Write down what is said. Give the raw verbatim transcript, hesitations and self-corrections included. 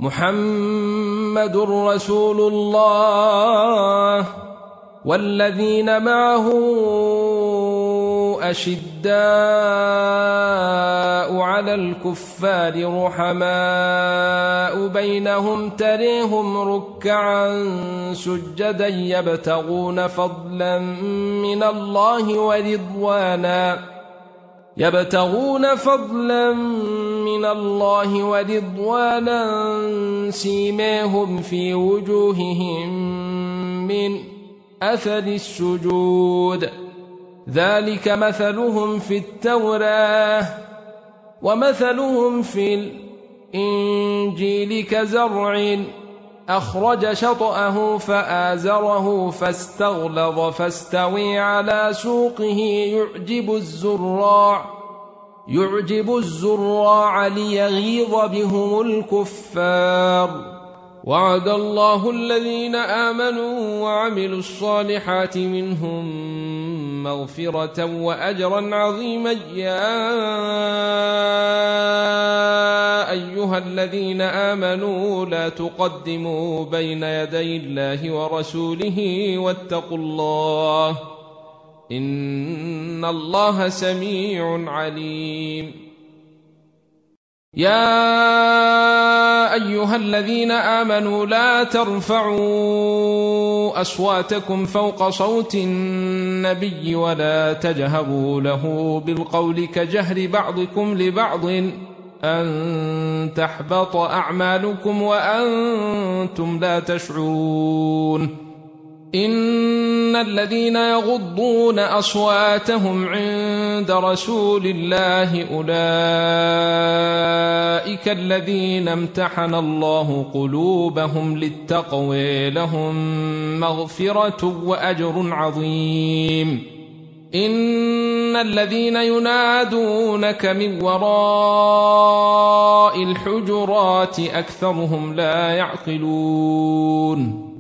محمد رسول الله والذين معه أشداء على الكفار رحماء بينهم تريهم ركعا سجدا يبتغون فضلا من الله ورضوانا يبتغون فضلا من الله ورضوانا سيماهم في وجوههم من أثر السجود ذلك مثلهم في التوراة ومثلهم في الإنجيل كزرع أخرج شطأه فآزره فاستغلظ فاستوي على سوقه يعجب الزراع يعجب الزراع ليغيظ بهم الكفار وعد الله الذين آمنوا وعملوا الصالحات منهم مغفرة وأجرا عظيما يا أيها الذين آمنوا لا تقدموا بين يدي الله ورسوله واتقوا الله إن الله سميع عليم يا أيها الذين آمنوا لا ترفعوا أصواتكم فوق صوت النبي ولا تجهروا له بالقول كجهر بعضكم لبعض أن تحبط أعمالكم وأنتم لا تشعرون إن الذين يغضون أصواتهم عند رسول الله أولئك الذين امتحن الله قلوبهم للتقوى لهم مغفرة وأجر عظيم إن الذين ينادونك من وراء الحجرات أكثرهم لا يعقلون